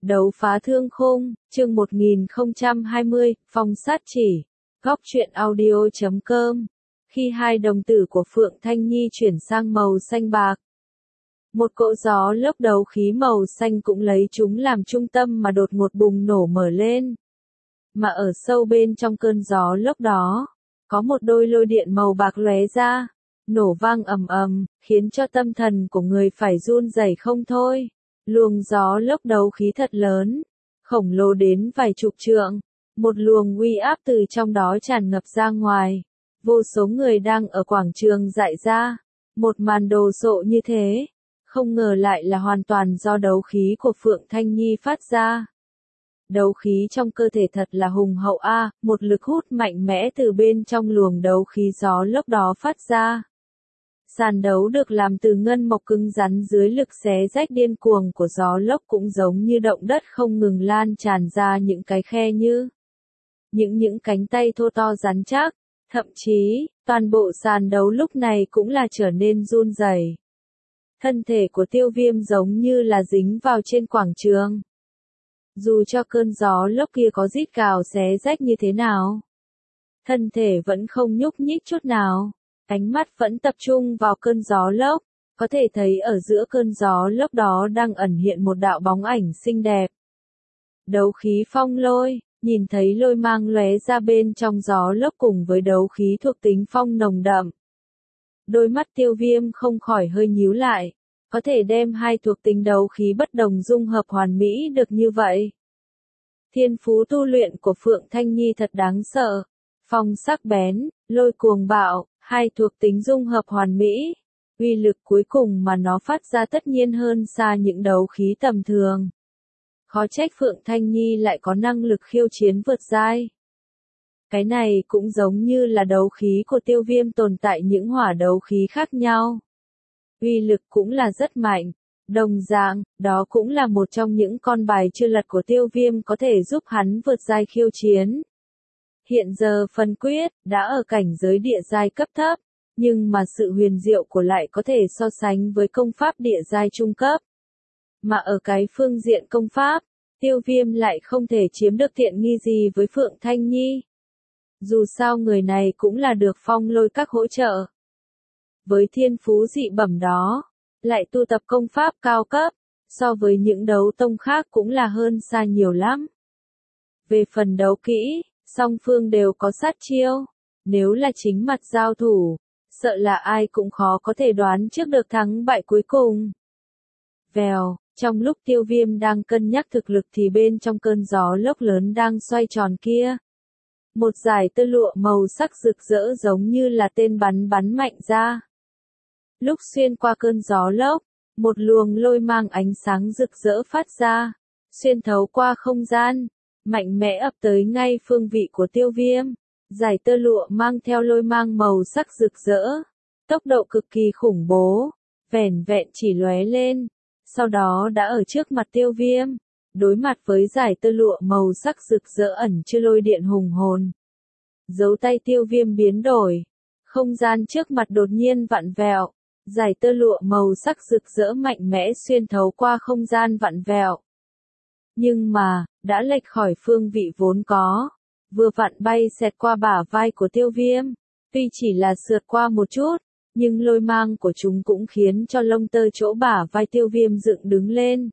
Đấu phá thương khung, chương 1020, phong sát chỉ. Góc truyện audio.com. Khi hai đồng tử của Phượng Thanh Nhi chuyển sang màu xanh bạc, một cỗ gió lốc đấu khí màu xanh cũng lấy chúng làm trung tâm mà đột ngột bùng nổ mở lên. Mà ở sâu bên trong cơn gió lốc đó, có một đôi lôi điện màu bạc lóe ra, nổ vang ầm ầm, khiến cho tâm thần của người phải run rẩy không thôi. Luồng gió lốc đấu khí thật lớn, khổng lồ đến vài chục trượng, một luồng uy áp từ trong đó tràn ngập ra ngoài. Vô số người đang ở quảng trường dại ra, một màn đồ sộ như thế, không ngờ lại là hoàn toàn do đấu khí của Phượng Thanh Nhi phát ra. Đấu khí trong cơ thể thật là hùng hậu a, một lực hút mạnh mẽ từ bên trong luồng đấu khí gió lốc đó phát ra. Sàn đấu được làm từ ngân mộc cứng rắn dưới lực xé rách điên cuồng của gió lốc cũng giống như động đất không ngừng lan tràn ra những cái khe như những cánh tay thô to rắn chắc, thậm chí, toàn bộ sàn đấu lúc này cũng là trở nên run rẩy. Thân thể của Tiêu Viêm giống như là dính vào trên quảng trường. Dù cho cơn gió lốc kia có rít gào xé rách như thế nào, thân thể vẫn không nhúc nhích chút nào. Ánh mắt vẫn tập trung vào cơn gió lốc, có thể thấy ở giữa cơn gió lốc đó đang ẩn hiện một đạo bóng ảnh xinh đẹp. Đấu khí phong lôi, nhìn thấy lôi mang lóe ra bên trong gió lốc cùng với đấu khí thuộc tính phong nồng đậm. Đôi mắt Tiêu Viêm không khỏi hơi nhíu lại, có thể đem hai thuộc tính đấu khí bất đồng dung hợp hoàn mỹ được như vậy. Thiên phú tu luyện của Phượng Thanh Nhi thật đáng sợ, phong sắc bén, lôi cuồng bạo. Hai thuộc tính dung hợp hoàn mỹ, uy lực cuối cùng mà nó phát ra tất nhiên hơn xa những đấu khí tầm thường. Khó trách Phượng Thanh Nhi lại có năng lực khiêu chiến vượt giai. Cái này cũng giống như là đấu khí của Tiêu Viêm tồn tại những hỏa đấu khí khác nhau. Uy lực cũng là rất mạnh. Đồng dạng, đó cũng là một trong những con bài chưa lật của Tiêu Viêm có thể giúp hắn vượt giai khiêu chiến. Hiện giờ phân quyết, đã ở cảnh giới địa giai cấp thấp, nhưng mà sự huyền diệu của lại có thể so sánh với công pháp địa giai trung cấp. Mà ở cái phương diện công pháp, Tiêu Viêm lại không thể chiếm được tiện nghi gì với Phượng Thanh Nhi. Dù sao người này cũng là được phong lôi các hỗ trợ. Với thiên phú dị bẩm đó, lại tu tập công pháp cao cấp, so với những đấu tông khác cũng là hơn xa nhiều lắm. Về phần đấu kỹ, song phương đều có sát chiêu, nếu là chính mặt giao thủ, sợ là ai cũng khó có thể đoán trước được thắng bại cuối cùng. Vèo, trong lúc Tiêu Viêm đang cân nhắc thực lực thì bên trong cơn gió lốc lớn đang xoay tròn kia, một dải tơ lụa màu sắc rực rỡ giống như là tên bắn mạnh ra. Lúc xuyên qua cơn gió lốc, một luồng lôi mang ánh sáng rực rỡ phát ra, xuyên thấu qua không gian, mạnh mẽ ập tới ngay phương vị của Tiêu Viêm. Dải tơ lụa mang theo lôi mang màu sắc rực rỡ, tốc độ cực kỳ khủng bố, vẻn vẹn chỉ lóe lên, sau đó đã ở trước mặt Tiêu Viêm, đối mặt với dải tơ lụa màu sắc rực rỡ ẩn chứa lôi điện hùng hồn. Dấu tay Tiêu Viêm biến đổi, không gian trước mặt đột nhiên vặn vẹo, dải tơ lụa màu sắc rực rỡ mạnh mẽ xuyên thấu qua không gian vặn vẹo. Nhưng mà, đã lệch khỏi phương vị vốn có, vừa vặn bay xẹt qua bả vai của Tiêu Viêm, tuy chỉ là sượt qua một chút, nhưng lôi mang của chúng cũng khiến cho lông tơ chỗ bả vai Tiêu Viêm dựng đứng lên.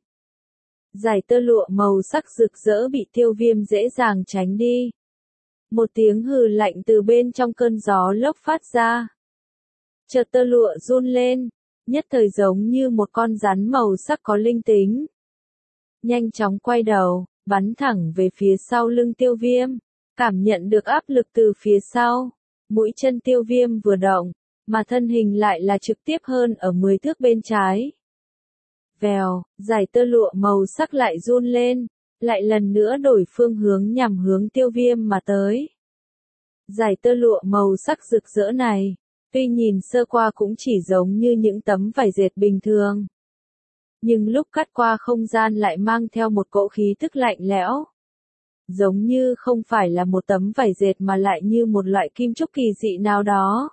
Dải tơ lụa màu sắc rực rỡ bị Tiêu Viêm dễ dàng tránh đi. Một tiếng hừ lạnh từ bên trong cơn gió lốc phát ra. Chợt tơ lụa run lên, nhất thời giống như một con rắn màu sắc có linh tính. Nhanh chóng quay đầu, bắn thẳng về phía sau lưng Tiêu Viêm, cảm nhận được áp lực từ phía sau, mũi chân Tiêu Viêm vừa động, mà thân hình lại là trực tiếp hơn ở 10 thước bên trái. Vèo, dải tơ lụa màu sắc lại run lên, lại lần nữa đổi phương hướng nhằm hướng Tiêu Viêm mà tới. Dải tơ lụa màu sắc rực rỡ này, tuy nhìn sơ qua cũng chỉ giống như những tấm vải dệt bình thường, nhưng lúc cắt qua không gian lại mang theo một cỗ khí tức lạnh lẽo. Giống như không phải là một tấm vải dệt mà lại như một loại kim trúc kỳ dị nào đó.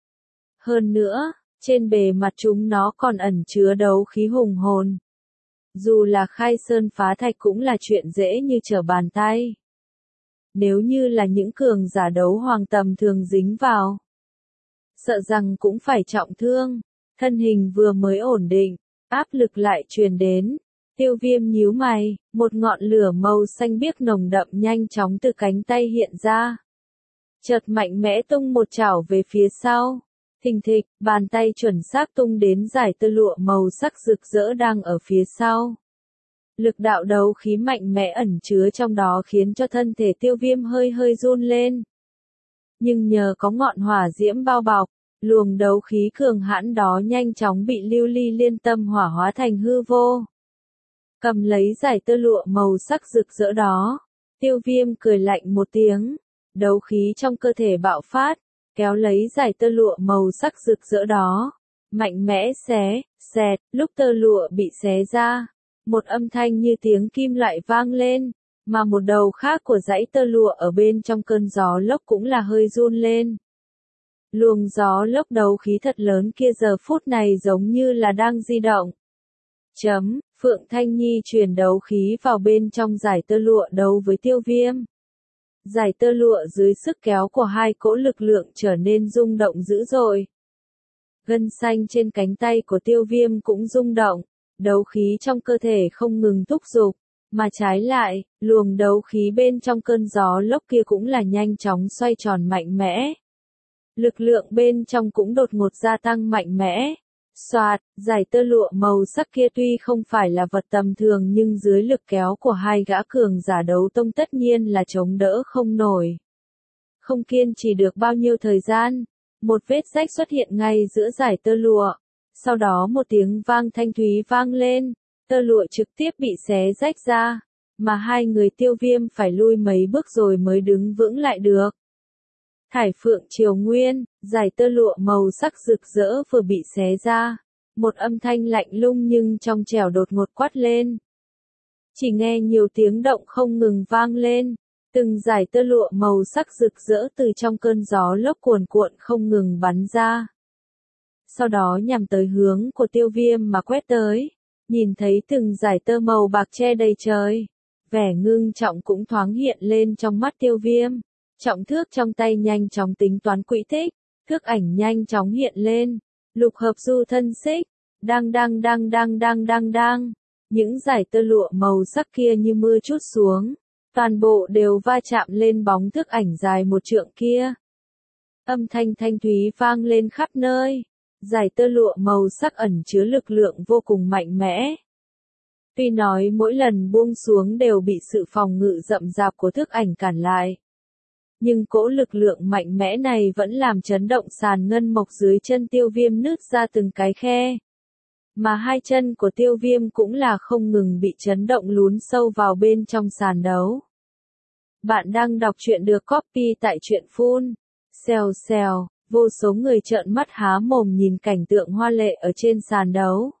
Hơn nữa, trên bề mặt chúng nó còn ẩn chứa đấu khí hùng hồn. Dù là khai sơn phá thạch cũng là chuyện dễ như trở bàn tay. Nếu như là những cường giả đấu hoàng tầm thường dính vào, sợ rằng cũng phải trọng thương. Thân hình vừa mới ổn định, áp lực lại truyền đến. Tiêu Viêm nhíu mày, một ngọn lửa màu xanh biếc nồng đậm nhanh chóng từ cánh tay hiện ra. Chợt mạnh mẽ tung một chảo về phía sau. Thình thịch, bàn tay chuẩn xác tung đến dải tơ lụa màu sắc rực rỡ đang ở phía sau. Lực đạo đấu khí mạnh mẽ ẩn chứa trong đó khiến cho thân thể Tiêu Viêm hơi hơi run lên. Nhưng nhờ có ngọn hỏa diễm bao bọc, luồng đấu khí cường hãn đó nhanh chóng bị lưu ly liên tâm hỏa hóa thành hư vô. Cầm lấy dải tơ lụa màu sắc rực rỡ đó, Tiêu Viêm cười lạnh một tiếng, đấu khí trong cơ thể bạo phát, kéo lấy dải tơ lụa màu sắc rực rỡ đó, mạnh mẽ xé, xẹt, lúc tơ lụa bị xé ra, một âm thanh như tiếng kim loại vang lên, mà một đầu khác của dãy tơ lụa ở bên trong cơn gió lốc cũng là hơi run lên. Luồng gió lốc đấu khí thật lớn kia giờ phút này giống như là đang di động. Phượng Thanh Nhi truyền đấu khí vào bên trong dải tơ lụa đấu với Tiêu Viêm. Dải tơ lụa dưới sức kéo của hai cỗ lực lượng trở nên rung động dữ dội. Gân xanh trên cánh tay của Tiêu Viêm cũng rung động, đấu khí trong cơ thể không ngừng thúc giục, mà trái lại, luồng đấu khí bên trong cơn gió lốc kia cũng là nhanh chóng xoay tròn mạnh mẽ. Lực lượng bên trong cũng đột ngột gia tăng mạnh mẽ. Soạt, dải tơ lụa màu sắc kia tuy không phải là vật tầm thường nhưng dưới lực kéo của hai gã cường giả đấu tông tất nhiên là chống đỡ không nổi. Không kiên trì được bao nhiêu thời gian, một vết rách xuất hiện ngay giữa dải tơ lụa. Sau đó một tiếng vang thanh thúy vang lên, tơ lụa trực tiếp bị xé rách ra, mà hai người Tiêu Viêm phải lui mấy bước rồi mới đứng vững lại được. Thải Phượng Triều Nguyên, dải tơ lụa màu sắc rực rỡ vừa bị xé ra, một âm thanh lạnh lùng nhưng trong trẻo đột ngột quát lên. Chỉ nghe nhiều tiếng động không ngừng vang lên, từng dải tơ lụa màu sắc rực rỡ từ trong cơn gió lốc cuồn cuộn không ngừng bắn ra. Sau đó nhằm tới hướng của Tiêu Viêm mà quét tới, nhìn thấy từng dải tơ màu bạc che đầy trời, vẻ ngưng trọng cũng thoáng hiện lên trong mắt Tiêu Viêm. Trọng thước trong tay nhanh chóng tính toán quỹ tích, thước ảnh nhanh chóng hiện lên, lục hợp du thân xích, đang. Những dải tơ lụa màu sắc kia như mưa trút xuống, toàn bộ đều va chạm lên bóng thước ảnh dài một trượng kia. Âm thanh thanh thúy vang lên khắp nơi, dải tơ lụa màu sắc ẩn chứa lực lượng vô cùng mạnh mẽ. Tuy nói mỗi lần buông xuống đều bị sự phòng ngự rậm rạp của thước ảnh cản lại. Nhưng cỗ lực lượng mạnh mẽ này vẫn làm chấn động sàn ngân mộc dưới chân Tiêu Viêm nứt ra từng cái khe. Mà hai chân của Tiêu Viêm cũng là không ngừng bị chấn động lún sâu vào bên trong sàn đấu. Bạn đang đọc truyện được copy tại truyện Phun. Xèo xèo, vô số người trợn mắt há mồm nhìn cảnh tượng hoa lệ ở trên sàn đấu.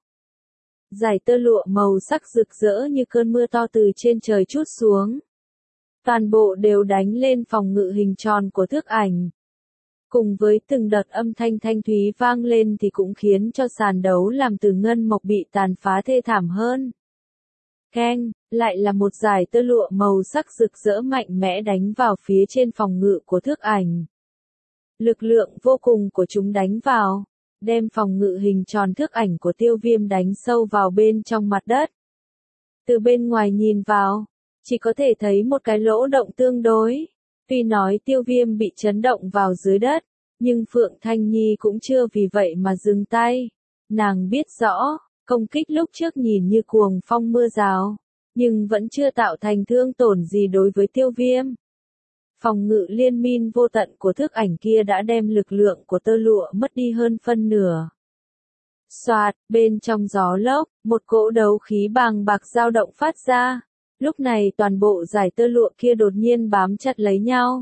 Dải tơ lụa màu sắc rực rỡ như cơn mưa to từ trên trời trút xuống. Toàn bộ đều đánh lên phòng ngự hình tròn của thước ảnh. Cùng với từng đợt âm thanh thanh thúy vang lên thì cũng khiến cho sàn đấu làm từ ngân mộc bị tàn phá thê thảm hơn. Keng, lại là một dải tơ lụa màu sắc rực rỡ mạnh mẽ đánh vào phía trên phòng ngự của thước ảnh. Lực lượng vô cùng của chúng đánh vào, đem phòng ngự hình tròn thước ảnh của Tiêu Viêm đánh sâu vào bên trong mặt đất. Từ bên ngoài nhìn vào, chỉ có thể thấy một cái lỗ động tương đối. Tuy nói Tiêu Viêm bị chấn động vào dưới đất, nhưng Phượng Thanh Nhi cũng chưa vì vậy mà dừng tay. Nàng biết rõ, công kích lúc trước nhìn như cuồng phong mưa rào, nhưng vẫn chưa tạo thành thương tổn gì đối với Tiêu Viêm. Phòng ngự liên minh vô tận của thước ảnh kia đã đem lực lượng của tơ lụa mất đi hơn phân nửa. Soạt, bên trong gió lốc, một cỗ đấu khí bàng bạc dao động phát ra. Lúc này toàn bộ dải tơ lụa kia đột nhiên bám chặt lấy nhau.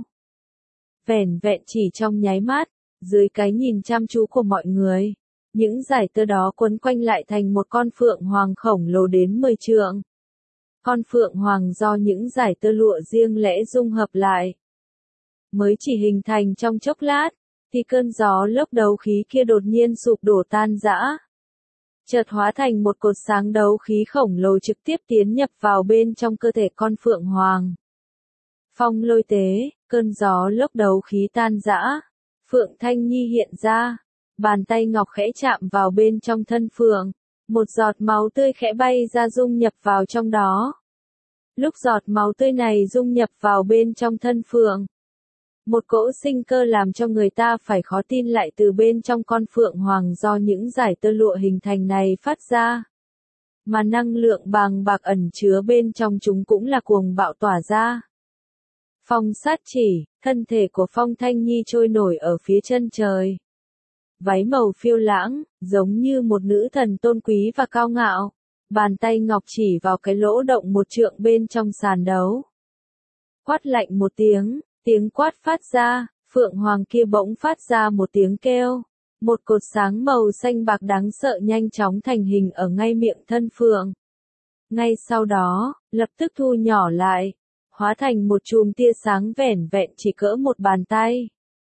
Vẻn vẹn chỉ trong nháy mắt, dưới cái nhìn chăm chú của mọi người, những dải tơ đó quấn quanh lại thành một con phượng hoàng khổng lồ đến 10 trượng. Con phượng hoàng do những dải tơ lụa riêng lẻ dung hợp lại. Mới chỉ hình thành trong chốc lát, thì cơn gió lốc đấu khí kia đột nhiên sụp đổ tan rã. chợt hóa thành một cột sáng đấu khí khổng lồ trực tiếp tiến nhập vào bên trong cơ thể con Phượng Hoàng. Phong lôi tế, cơn gió lốc đấu khí tan rã, Phượng Thanh Nhi hiện ra, bàn tay ngọc khẽ chạm vào bên trong thân Phượng, một giọt máu tươi khẽ bay ra dung nhập vào trong đó. Lúc giọt máu tươi này dung nhập vào bên trong thân Phượng, một cỗ sinh cơ làm cho người ta phải khó tin lại từ bên trong con Phượng Hoàng do những dải tơ lụa hình thành này phát ra. Mà năng lượng bàng bạc ẩn chứa bên trong chúng cũng là cuồng bạo tỏa ra. Phong sát chỉ, thân thể của Phong Thanh Nhi trôi nổi ở phía chân trời. Váy màu phiêu lãng, giống như một nữ thần tôn quý và cao ngạo. Bàn tay ngọc chỉ vào cái lỗ động 1 trượng bên trong sàn đấu. Quát lạnh một tiếng, tiếng quát phát ra, Phượng Hoàng kia bỗng phát ra một tiếng kêu. Một cột sáng màu xanh bạc đáng sợ nhanh chóng thành hình ở ngay miệng thân Phượng. Ngay sau đó, lập tức thu nhỏ lại, hóa thành một chùm tia sáng vẻn vẹn chỉ cỡ một bàn tay.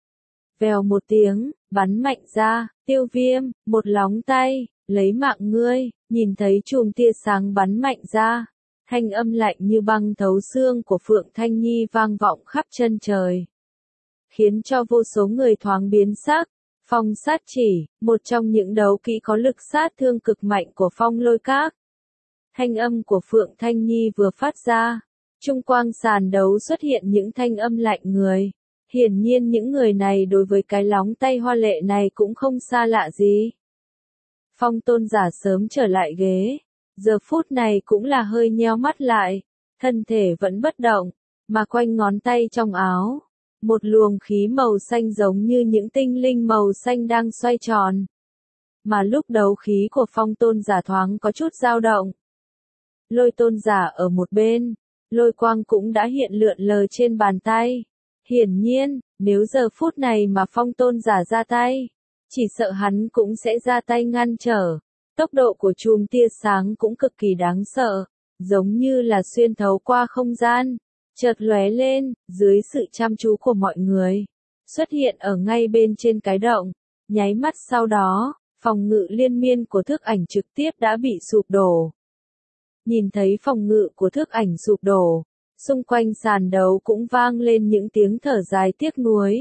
Vèo một tiếng, bắn mạnh ra, Tiêu Viêm, một lóng tay, lấy mạng ngươi, nhìn thấy chùm tia sáng bắn mạnh ra. Thanh âm lạnh như băng thấu xương của Phượng Thanh Nhi vang vọng khắp chân trời. Khiến cho vô số người thoáng biến sắc. Phong sát chỉ, một trong những đấu kỹ có lực sát thương cực mạnh của Phong Lôi Các. Thanh âm của Phượng Thanh Nhi vừa phát ra. Trung quang sàn đấu xuất hiện những thanh âm lạnh người. Hiển nhiên những người này đối với cái lóng tay hoa lệ này cũng không xa lạ gì. Phong tôn giả sớm trở lại ghế. Giờ phút này cũng là hơi nheo mắt lại. Thân thể vẫn bất động. Mà quanh ngón tay trong áo. Một luồng khí màu xanh giống như những tinh linh màu xanh đang xoay tròn. Mà lúc đấu khí của phong tôn giả thoáng có chút dao động. Lôi tôn giả ở một bên. Lôi quang cũng đã hiện lượn lờ trên bàn tay. Hiển nhiên, nếu giờ phút này mà phong tôn giả ra tay, chỉ sợ hắn cũng sẽ ra tay ngăn trở. Tốc độ của chùm tia sáng cũng cực kỳ đáng sợ, giống như là xuyên thấu qua không gian, chợt lóe lên, dưới sự chăm chú của mọi người, xuất hiện ở ngay bên trên cái động. Nháy mắt sau đó, phòng ngự liên miên của Thức Ảnh trực tiếp đã bị sụp đổ. Nhìn thấy phòng ngự của Thức Ảnh sụp đổ, xung quanh sàn đấu cũng vang lên những tiếng thở dài tiếc nuối.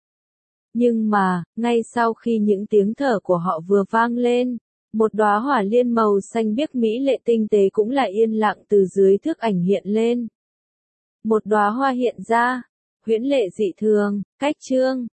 Nhưng mà, ngay sau khi những tiếng thở của họ vừa vang lên, một đóa hỏa liên màu xanh biếc mỹ lệ tinh tế cũng lại yên lặng từ dưới Thức Ảnh hiện lên. Một đóa hoa hiện ra, huyễn lệ dị thường, cách chương.